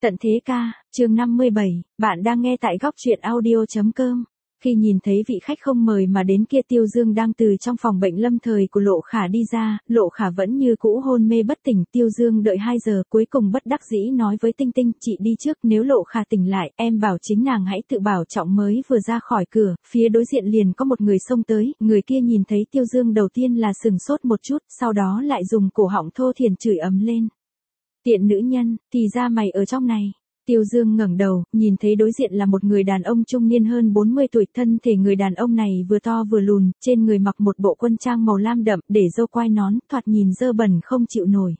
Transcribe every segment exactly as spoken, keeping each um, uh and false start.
Tận thế ca, chương năm mươi bảy, bạn đang nghe tại góc truyện audio.com. Khi nhìn thấy vị khách không mời mà đến kia, Tiêu Dương đang từ trong phòng bệnh lâm thời của Lộ Khả đi ra, Lộ Khả vẫn như cũ hôn mê bất tỉnh. Tiêu Dương đợi hai giờ, cuối cùng bất đắc dĩ nói với Tinh Tinh, chị đi trước, nếu Lộ Khả tỉnh lại, em bảo chính nàng hãy tự bảo trọng. Mới vừa ra khỏi cửa, phía đối diện liền có một người xông tới, người kia nhìn thấy Tiêu Dương đầu tiên là sừng sốt một chút, sau đó lại dùng cổ họng thô thiển chửi ầm lên. Tiện nữ nhân, thì ra mày ở trong này. Tiêu Dương ngẩng đầu, nhìn thấy đối diện là một người đàn ông trung niên hơn bốn mươi tuổi, thân thể người đàn ông này vừa to vừa lùn, trên người mặc một bộ quân trang màu lam đậm, để râu quai nón, thoạt nhìn dơ bẩn không chịu nổi.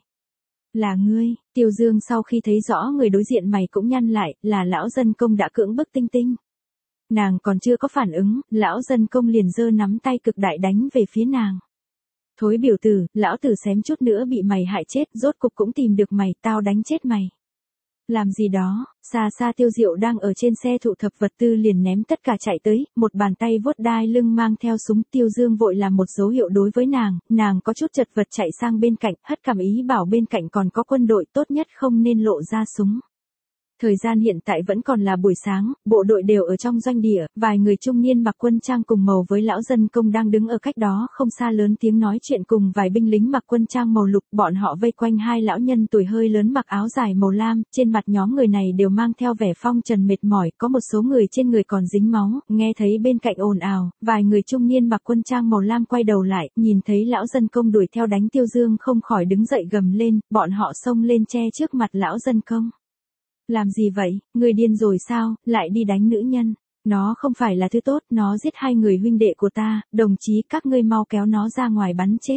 Là ngươi? Tiêu Dương sau khi thấy rõ người đối diện mày cũng nhăn lại, là lão dân công đã cưỡng bức Tinh Tinh. Nàng còn chưa có phản ứng, lão dân công liền giơ nắm tay cực đại đánh về phía nàng. Thối biểu tử, lão tử xém chút nữa bị mày hại chết, rốt cục cũng tìm được mày, tao đánh chết mày. Làm gì đó? Xa xa Tiêu Diệu đang ở trên xe thu thập vật tư liền ném tất cả chạy tới, một bàn tay vuốt đai lưng mang theo súng. Tiêu Dương vội làm một dấu hiệu đối với nàng, nàng có chút chật vật chạy sang bên cạnh, hất cằm ý bảo bên cạnh còn có quân đội, tốt nhất không nên lộ ra súng. Thời gian hiện tại vẫn còn là buổi sáng, bộ đội đều ở trong doanh địa, vài người trung niên mặc quân trang cùng màu với lão dân công đang đứng ở cách đó không xa lớn tiếng nói chuyện cùng vài binh lính mặc quân trang màu lục. Bọn họ vây quanh hai lão nhân tuổi hơi lớn mặc áo dài màu lam, trên mặt nhóm người này đều mang theo vẻ phong trần mệt mỏi, có một số người trên người còn dính máu. Nghe thấy bên cạnh ồn ào, vài người trung niên mặc quân trang màu lam quay đầu lại, nhìn thấy lão dân công đuổi theo đánh Tiêu Dương không khỏi đứng dậy gầm lên, bọn họ xông lên che trước mặt lão dân công. Làm gì vậy, người điên rồi sao, lại đi đánh nữ nhân, nó không phải là thứ tốt, nó giết hai người huynh đệ của ta, đồng chí các ngươi mau kéo nó ra ngoài bắn chết.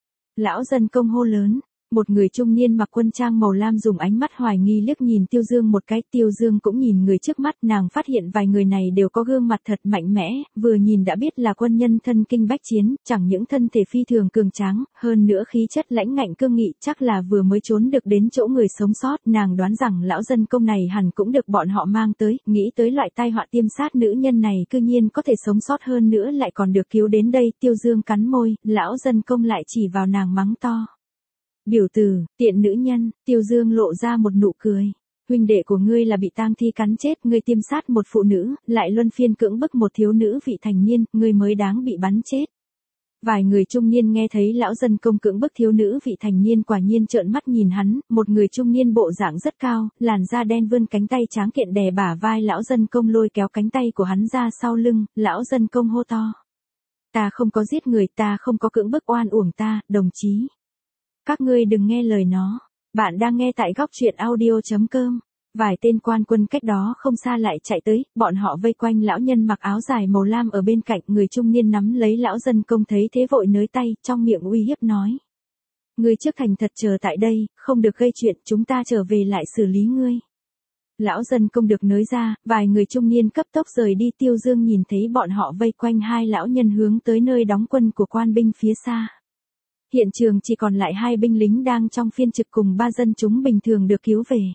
Lão dân công hô lớn, một người trung niên mặc quân trang màu lam dùng ánh mắt hoài nghi liếc nhìn Tiêu Dương một cái. Tiêu Dương cũng nhìn người trước mắt, nàng phát hiện vài người này đều có gương mặt thật mạnh mẽ, vừa nhìn đã biết là quân nhân thân kinh bách chiến, chẳng những thân thể phi thường cường tráng, hơn nữa khí chất lãnh ngạnh cương nghị, chắc là vừa mới trốn được đến chỗ người sống sót. Nàng đoán rằng lão dân công này hẳn cũng được bọn họ mang tới, nghĩ tới loại tai họa tiêm sát nữ nhân này cư nhiên có thể sống sót, hơn nữa lại còn được cứu đến đây. Tiêu Dương cắn môi, lão dân công lại chỉ vào nàng mắng to. Biểu tử, tiện nữ nhân. Tiêu Dương lộ ra một nụ cười. Huynh đệ của ngươi là bị tang thi cắn chết, ngươi tiêm sát một phụ nữ, lại luân phiên cưỡng bức một thiếu nữ vị thành niên, ngươi mới đáng bị bắn chết. Vài người trung niên nghe thấy lão dân công cưỡng bức thiếu nữ vị thành niên quả nhiên trợn mắt nhìn hắn, một người trung niên bộ dạng rất cao, làn da đen vươn cánh tay tráng kiện đè bả vai lão dân công, lôi kéo cánh tay của hắn ra sau lưng. Lão dân công hô to. Ta không có giết người, ta không có cưỡng bức oan uổng ta, đồng chí. Các ngươi đừng nghe lời nó. Bạn đang nghe tại góc truyện audio.com. Vài tên quan quân cách đó không xa lại chạy tới, bọn họ vây quanh lão nhân mặc áo dài màu lam ở bên cạnh. Người trung niên nắm lấy lão dân công thấy thế vội nới tay, trong miệng uy hiếp nói. Ngươi trước thành thật chờ tại đây, không được gây chuyện, chúng ta trở về lại xử lý ngươi. Lão dân công được nới ra, vài người trung niên cấp tốc rời đi. Tiêu Dương nhìn thấy bọn họ vây quanh hai lão nhân hướng tới nơi đóng quân của quan binh phía xa. Hiện trường chỉ còn lại hai binh lính đang trong phiên trực cùng ba dân chúng bình thường được cứu về.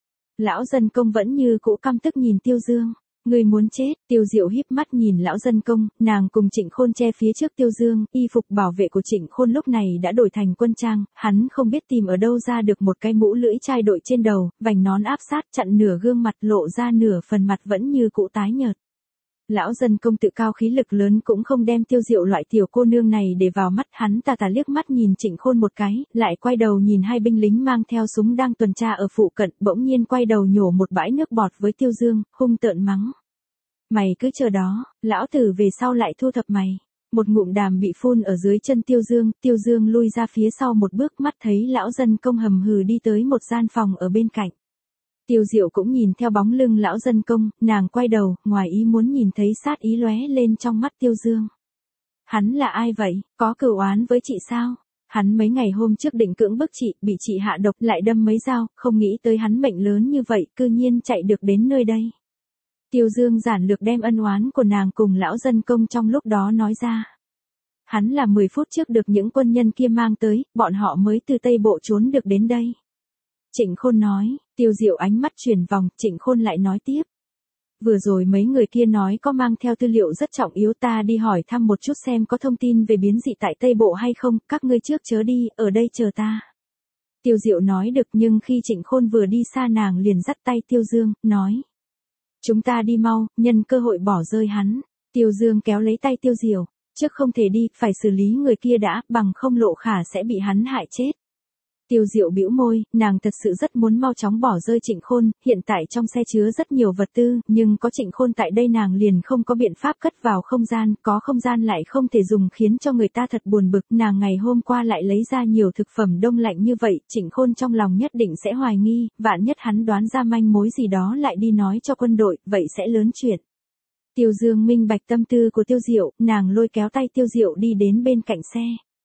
Lão dân công vẫn như cũ căm tức nhìn Tiêu Dương. Người muốn chết? Tiêu Diệu híp mắt nhìn lão dân công, nàng cùng Trịnh Khôn che phía trước Tiêu Dương, y phục bảo vệ của Trịnh Khôn lúc này đã đổi thành quân trang, hắn không biết tìm ở đâu ra được một cái mũ lưỡi chai đội trên đầu, vành nón áp sát chặn nửa gương mặt, lộ ra nửa phần mặt vẫn như cũ tái nhợt. Lão dân công tự cao khí lực lớn cũng không đem Tiêu Diệu loại tiểu cô nương này để vào mắt, hắn tà tà liếc mắt nhìn Trịnh Khôn một cái, lại quay đầu nhìn hai binh lính mang theo súng đang tuần tra ở phụ cận, bỗng nhiên quay đầu nhổ một bãi nước bọt với Tiêu Dương, hung tợn mắng. Mày cứ chờ đó, lão tử về sau lại thu thập mày. Một ngụm đàm bị phun ở dưới chân Tiêu Dương, Tiêu Dương lui ra phía sau một bước, mắt thấy lão dân công hầm hừ đi tới một gian phòng ở bên cạnh. Tiêu Diệu cũng nhìn theo bóng lưng lão dân công, nàng quay đầu, ngoài ý muốn nhìn thấy sát ý lóe lên trong mắt Tiêu Dương. Hắn là ai vậy, có cửu oán với chị sao? Hắn mấy ngày hôm trước định cưỡng bức chị, bị chị hạ độc lại đâm mấy dao, không nghĩ tới hắn mệnh lớn như vậy, cư nhiên chạy được đến nơi đây. Tiêu Dương giản lược đem ân oán của nàng cùng lão dân công trong lúc đó nói ra. Hắn là mười phút trước được những quân nhân kia mang tới, bọn họ mới từ Tây Bộ trốn được đến đây. Trịnh Khôn nói. Tiêu Diệu ánh mắt chuyển vòng, Trịnh Khôn lại nói tiếp. Vừa rồi mấy người kia nói có mang theo tư liệu rất trọng yếu, ta đi hỏi thăm một chút xem có thông tin về biến dị tại Tây Bộ hay không, các ngươi trước chớ đi, ở đây chờ ta. Tiêu Diệu nói được, nhưng khi Trịnh Khôn vừa đi xa nàng liền dắt tay Tiêu Dương, nói. Chúng ta đi mau, nhân cơ hội bỏ rơi hắn. Tiêu Dương kéo lấy tay Tiêu Diệu, trước không thể đi, phải xử lý người kia đã, bằng không Lộ Khả sẽ bị hắn hại chết. Tiêu Diệu bĩu môi, nàng thật sự rất muốn mau chóng bỏ rơi Trịnh Khôn, hiện tại trong xe chứa rất nhiều vật tư, nhưng có Trịnh Khôn tại đây nàng liền không có biện pháp cất vào không gian, có không gian lại không thể dùng khiến cho người ta thật buồn bực, nàng ngày hôm qua lại lấy ra nhiều thực phẩm đông lạnh như vậy, Trịnh Khôn trong lòng nhất định sẽ hoài nghi, vạn nhất hắn đoán ra manh mối gì đó lại đi nói cho quân đội, vậy sẽ lớn chuyện. Tiêu Dương minh bạch tâm tư của Tiêu Diệu, nàng lôi kéo tay Tiêu Diệu đi đến bên cạnh xe.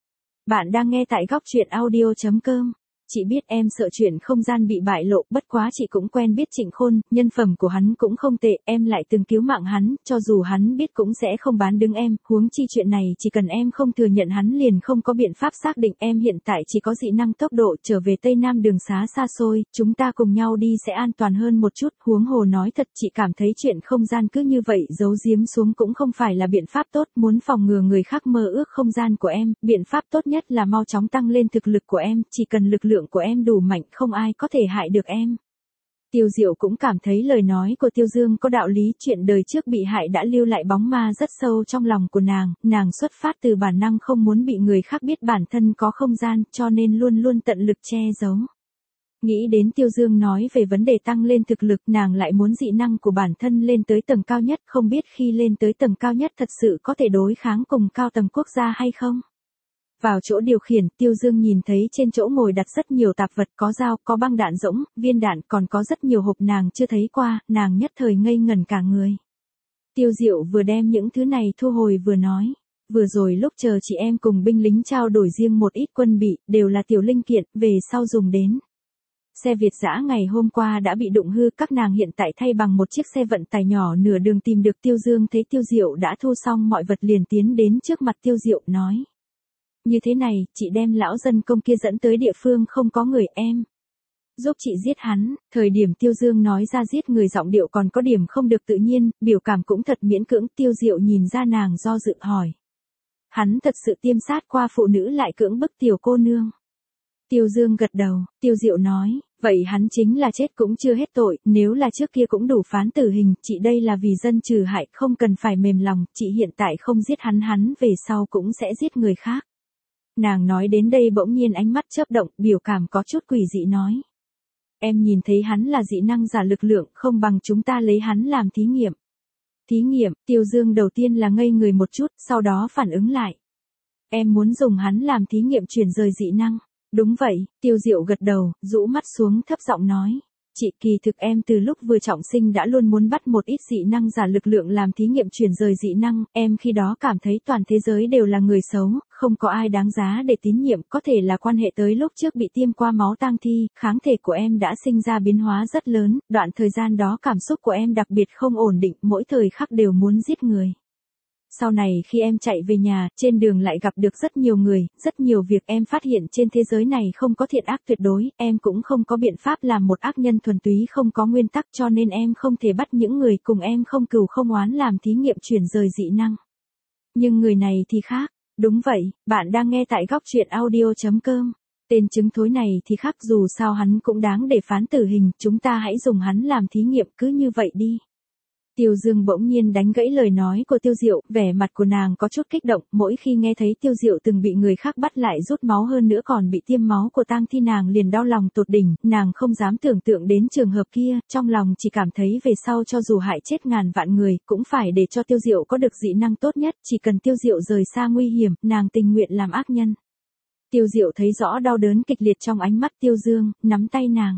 Bạn đang nghe tại góc truyện audio chấm com. Chị biết em sợ chuyện không gian bị bại lộ, bất quá chị cũng quen biết Trịnh Khôn, nhân phẩm của hắn cũng không tệ, em lại từng cứu mạng hắn, cho dù hắn biết cũng sẽ không bán đứng em, huống chi chuyện này chỉ cần em không thừa nhận hắn liền không có biện pháp xác định, em hiện tại chỉ có dị năng tốc độ, trở về Tây Nam đường xá xa xôi, chúng ta cùng nhau đi sẽ an toàn hơn một chút, huống hồ nói thật chị cảm thấy chuyện không gian cứ như vậy giấu giếm xuống cũng không phải là biện pháp tốt, muốn phòng ngừa người khác mơ ước không gian của em, biện pháp tốt nhất là mau chóng tăng lên thực lực của em, chỉ cần lực lượng của em đủ mạnh không ai có thể hại được em. Tiêu Diệu cũng cảm thấy lời nói của Tiêu Dương có đạo lý, chuyện đời trước bị hại đã lưu lại bóng ma rất sâu trong lòng của nàng, nàng xuất phát từ bản năng không muốn bị người khác biết bản thân có không gian, cho nên luôn luôn tận lực che giấu. Nghĩ đến Tiêu Dương nói về vấn đề tăng lên thực lực, nàng lại muốn dị năng của bản thân lên tới tầng cao nhất, không biết khi lên tới tầng cao nhất thật sự có thể đối kháng cùng cao tầng quốc gia hay không. Vào chỗ điều khiển, Tiêu Dương nhìn thấy trên chỗ ngồi đặt rất nhiều tạp vật, có dao, có băng đạn rỗng, viên đạn, còn có rất nhiều hộp nàng chưa thấy qua, nàng nhất thời ngây ngẩn cả người. Tiêu Diệu vừa đem những thứ này thu hồi vừa nói, vừa rồi lúc chờ chị em cùng binh lính trao đổi riêng một ít quân bị, đều là tiểu linh kiện, về sau dùng đến. Xe Việt dã ngày hôm qua đã bị đụng hư, các nàng hiện tại thay bằng một chiếc xe vận tải nhỏ nửa đường tìm được. Tiêu Dương thấy Tiêu Diệu đã thu xong mọi vật liền tiến đến trước mặt Tiêu Diệu nói. Như thế này, chị đem lão dân công kia dẫn tới địa phương không có người, em giúp chị giết hắn. Thời điểm Tiêu Dương nói ra giết người giọng điệu còn có điểm không được tự nhiên, biểu cảm cũng thật miễn cưỡng. Tiêu Diệu nhìn ra nàng do dự hỏi. Hắn thật sự tiêm sát qua phụ nữ lại cưỡng bức tiểu cô nương. Tiêu Dương gật đầu, Tiêu Diệu nói, vậy hắn chính là chết cũng chưa hết tội, nếu là trước kia cũng đủ phán tử hình, chị đây là vì dân trừ hại, không cần phải mềm lòng, chị hiện tại không giết hắn hắn về sau cũng sẽ giết người khác. Nàng nói đến đây bỗng nhiên ánh mắt chớp động, biểu cảm có chút quỷ dị nói. Em nhìn thấy hắn là dị năng giả lực lượng, không bằng chúng ta lấy hắn làm thí nghiệm. Thí nghiệm, Tiêu Dương đầu tiên là ngây người một chút, sau đó phản ứng lại. Em muốn dùng hắn làm thí nghiệm chuyển rời dị năng. Đúng vậy, Tiêu Diệu gật đầu, rũ mắt xuống thấp giọng nói. Chị kỳ thực em từ lúc vừa trọng sinh đã luôn muốn bắt một ít dị năng giả lực lượng làm thí nghiệm chuyển rời dị năng, em khi đó cảm thấy toàn thế giới đều là người xấu, không có ai đáng giá để tín nhiệm, có thể là quan hệ tới lúc trước bị tiêm qua máu tang thi, kháng thể của em đã sinh ra biến hóa rất lớn, đoạn thời gian đó cảm xúc của em đặc biệt không ổn định, mỗi thời khắc đều muốn giết người. Sau này khi em chạy về nhà, trên đường lại gặp được rất nhiều người, rất nhiều việc em phát hiện trên thế giới này không có thiện ác tuyệt đối, em cũng không có biện pháp làm một ác nhân thuần túy không có nguyên tắc cho nên em không thể bắt những người cùng em không cừu không oán làm thí nghiệm chuyển rời dị năng. Nhưng người này thì khác, đúng vậy, bạn đang nghe tại góc truyện audio chấm com. Tên chứng thối này thì khác, dù sao hắn cũng đáng để phán tử hình, chúng ta hãy dùng hắn làm thí nghiệm cứ như vậy đi. Tiêu Dương bỗng nhiên đánh gãy lời nói của Tiêu Diệu, vẻ mặt của nàng có chút kích động, mỗi khi nghe thấy Tiêu Diệu từng bị người khác bắt lại rút máu hơn nữa còn bị tiêm máu của tang thi nàng liền đau lòng tột đỉnh, nàng không dám tưởng tượng đến trường hợp kia, trong lòng chỉ cảm thấy về sau cho dù hại chết ngàn vạn người, cũng phải để cho Tiêu Diệu có được dị năng tốt nhất, chỉ cần Tiêu Diệu rời xa nguy hiểm, nàng tình nguyện làm ác nhân. Tiêu Diệu thấy rõ đau đớn kịch liệt trong ánh mắt Tiêu Dương, nắm tay nàng.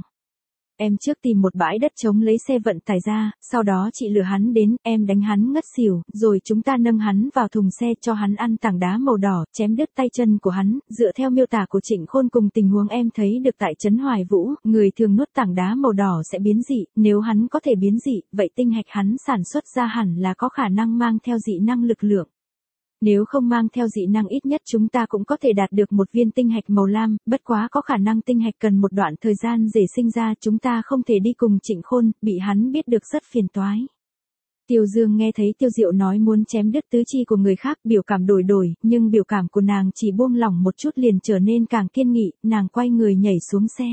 Em trước tìm một bãi đất trống lấy xe vận tải ra, sau đó chị lừa hắn đến, em đánh hắn ngất xỉu, rồi chúng ta nâng hắn vào thùng xe cho hắn ăn tảng đá màu đỏ, chém đứt tay chân của hắn, dựa theo miêu tả của Trịnh Khôn cùng tình huống em thấy được tại trấn Hoài Vũ, người thường nuốt tảng đá màu đỏ sẽ biến dị, nếu hắn có thể biến dị, vậy tinh hạch hắn sản xuất ra hẳn là có khả năng mang theo dị năng lực lượng. Nếu không mang theo dị năng ít nhất chúng ta cũng có thể đạt được một viên tinh hạch màu lam, bất quá có khả năng tinh hạch cần một đoạn thời gian để sinh ra, chúng ta không thể đi cùng Trịnh Khôn, bị hắn biết được rất phiền toái. Tiêu Dương nghe thấy Tiêu Diệu nói muốn chém đứt tứ chi của người khác, biểu cảm đổi đổi, nhưng biểu cảm của nàng chỉ buông lỏng một chút liền trở nên càng kiên nghị, nàng quay người nhảy xuống xe.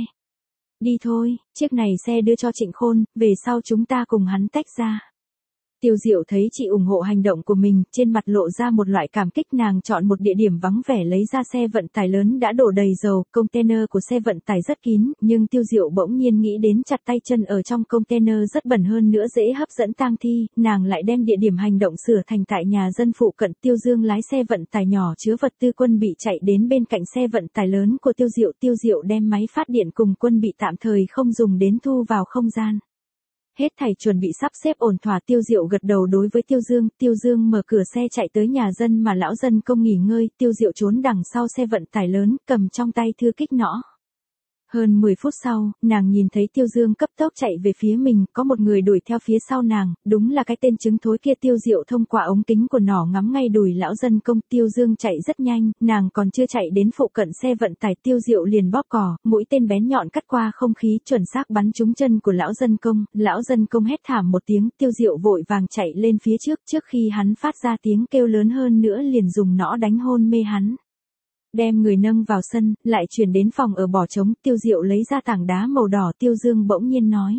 Đi thôi, chiếc này xe đưa cho Trịnh Khôn, về sau chúng ta cùng hắn tách ra. Tiêu Diệu thấy chị ủng hộ hành động của mình, trên mặt lộ ra một loại cảm kích, nàng chọn một địa điểm vắng vẻ lấy ra xe vận tải lớn đã đổ đầy dầu, container của xe vận tải rất kín, nhưng Tiêu Diệu bỗng nhiên nghĩ đến chặt tay chân ở trong container rất bẩn hơn nữa dễ hấp dẫn tang thi, nàng lại đem địa điểm hành động sửa thành tại nhà dân phụ cận. Tiêu Dương lái xe vận tải nhỏ chứa vật tư quân bị chạy đến bên cạnh xe vận tải lớn của Tiêu Diệu, Tiêu Diệu đem máy phát điện cùng quân bị tạm thời không dùng đến thu vào không gian. Hết thảy chuẩn bị sắp xếp ổn thỏa, Tiêu Diệu gật đầu đối với Tiêu Dương, Tiêu Dương mở cửa xe chạy tới nhà dân mà lão dân công nghỉ ngơi, Tiêu Diệu trốn đằng sau xe vận tải lớn, cầm trong tay thư kích nõ. Hơn mười phút sau, nàng nhìn thấy Tiêu Dương cấp tốc chạy về phía mình, có một người đuổi theo phía sau nàng, đúng là cái tên trứng thối kia. Tiêu Diệu thông qua ống kính của nỏ ngắm ngay đùi lão dân công, Tiêu Dương chạy rất nhanh, nàng còn chưa chạy đến phụ cận xe vận tải, Tiêu Diệu liền bóp cò, mũi tên bén nhọn cắt qua không khí, chuẩn xác bắn trúng chân của lão dân công, lão dân công hét thảm một tiếng, Tiêu Diệu vội vàng chạy lên phía trước, trước khi hắn phát ra tiếng kêu lớn hơn nữa liền dùng nõ đánh hôn mê hắn. Đem người nâng vào sân, lại chuyển đến phòng ở bỏ trống, Tiêu Diệu lấy ra tảng đá màu đỏ, Tiêu Dương bỗng nhiên nói.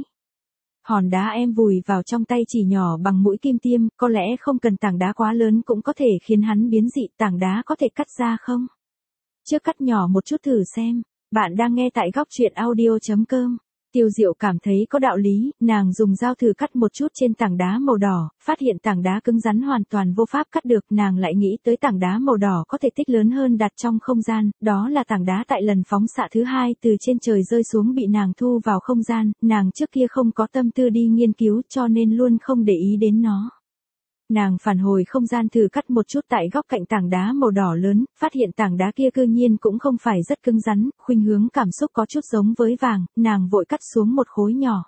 Hòn đá em vùi vào trong tay chỉ nhỏ bằng mũi kim tiêm, có lẽ không cần tảng đá quá lớn cũng có thể khiến hắn biến dị, tảng đá có thể cắt ra không? Trước cắt nhỏ một chút thử xem, bạn đang nghe tại góc truyện audio chấm com. Tiêu Diệu cảm thấy có đạo lý, nàng dùng dao thử cắt một chút trên tảng đá màu đỏ, phát hiện tảng đá cứng rắn hoàn toàn vô pháp cắt được, nàng lại nghĩ tới tảng đá màu đỏ có thể tích lớn hơn đặt trong không gian, đó là tảng đá tại lần phóng xạ thứ hai từ trên trời rơi xuống bị nàng thu vào không gian, nàng trước kia không có tâm tư đi nghiên cứu cho nên luôn không để ý đến nó. Nàng phản hồi không gian thử cắt một chút tại góc cạnh tảng đá màu đỏ lớn, phát hiện tảng đá kia cư nhiên cũng không phải rất cứng rắn, khuynh hướng cảm xúc có chút giống với vàng, nàng vội cắt xuống một khối nhỏ.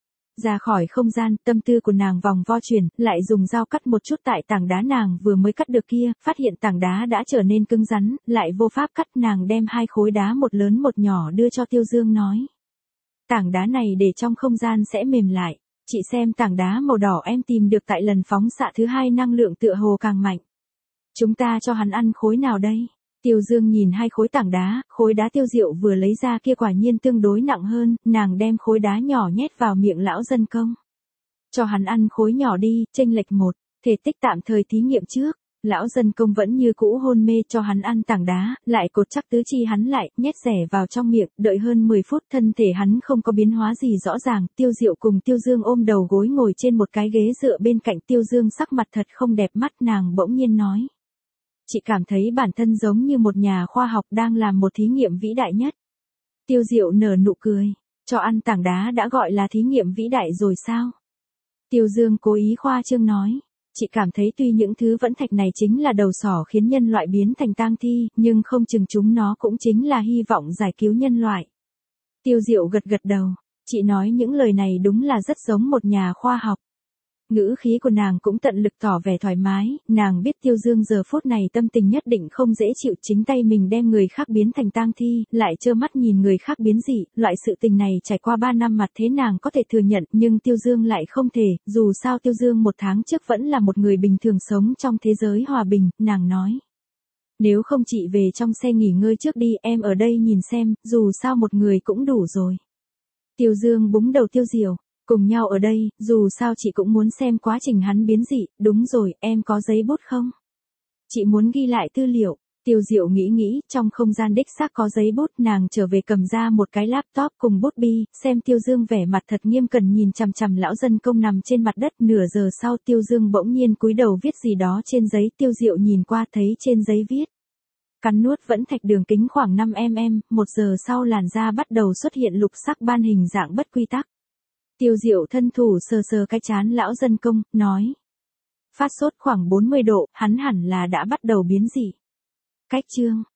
Ra khỏi không gian, tâm tư của nàng vòng vo chuyển, lại dùng dao cắt một chút tại tảng đá nàng vừa mới cắt được kia, phát hiện tảng đá đã trở nên cứng rắn, lại vô pháp cắt, nàng đem hai khối đá một lớn một nhỏ đưa cho Tiêu Dương nói. Tảng đá này để trong không gian sẽ mềm lại. Chị xem tảng đá màu đỏ em tìm được tại lần phóng xạ thứ hai năng lượng tựa hồ càng mạnh. Chúng ta cho hắn ăn khối nào đây? Tiêu Dương nhìn hai khối tảng đá, khối đá Tiêu Diệu vừa lấy ra kia quả nhiên tương đối nặng hơn, nàng đem khối đá nhỏ nhét vào miệng lão dân công. Cho hắn ăn khối nhỏ đi, chênh lệch một, thể tích tạm thời thí nghiệm trước. Lão dân công vẫn như cũ hôn mê, cho hắn ăn tảng đá, lại cột chắc tứ chi hắn lại, nhét rẻ vào trong miệng, đợi hơn mười phút thân thể hắn không có biến hóa gì rõ ràng, Tiêu Diệu cùng Tiêu Dương ôm đầu gối ngồi trên một cái ghế dựa bên cạnh, Tiêu Dương sắc mặt thật không đẹp mắt, nàng bỗng nhiên nói. Chị cảm thấy bản thân giống như một nhà khoa học đang làm một thí nghiệm vĩ đại nhất. Tiêu Diệu nở nụ cười, cho ăn tảng đá đã gọi là thí nghiệm vĩ đại rồi sao? Tiêu Dương cố ý khoa trương nói. Chị cảm thấy tuy những thứ vẫn thạch này chính là đầu sỏ khiến nhân loại biến thành tang thi, nhưng không chừng chúng nó cũng chính là hy vọng giải cứu nhân loại. Tiêu Diệu gật gật đầu, chị nói những lời này đúng là rất giống một nhà khoa học. Ngữ khí của nàng cũng tận lực tỏ vẻ thoải mái, nàng biết Tiêu Dương giờ phút này tâm tình nhất định không dễ chịu, chính tay mình đem người khác biến thành tang thi, lại trơ mắt nhìn người khác biến dị, loại sự tình này trải qua ba năm mặt thế nàng có thể thừa nhận, nhưng Tiêu Dương lại không thể, dù sao Tiêu Dương một tháng trước vẫn là một người bình thường sống trong thế giới hòa bình, nàng nói. Nếu không chị về trong xe nghỉ ngơi trước đi, em ở đây nhìn xem, dù sao một người cũng đủ rồi. Tiêu Dương búng đầu Tiêu Diệu. Cùng nhau ở đây, dù sao chị cũng muốn xem quá trình hắn biến dị, đúng rồi, em có giấy bút không? Chị muốn ghi lại tư liệu, Tiêu Diệu nghĩ nghĩ, trong không gian đích xác có giấy bút, nàng trở về cầm ra một cái laptop cùng bút bi, xem Tiêu Dương vẻ mặt thật nghiêm cẩn nhìn chằm chằm lão dân công nằm trên mặt đất, nửa giờ sau Tiêu Dương bỗng nhiên cúi đầu viết gì đó trên giấy, Tiêu Diệu nhìn qua thấy trên giấy viết. Cắn nuốt vẫn thạch đường kính khoảng năm mi li mét, một giờ sau làn da bắt đầu xuất hiện lục sắc ban hình dạng bất quy tắc. Tiêu Diệu thân thủ sờ sờ cái trán lão dân công, nói. Phát sốt khoảng bốn mươi độ, hắn hẳn là đã bắt đầu biến dị. Cách chương.